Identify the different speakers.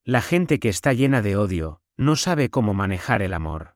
Speaker 1: La gente que está llena de odio, no sabe cómo manejar el amor.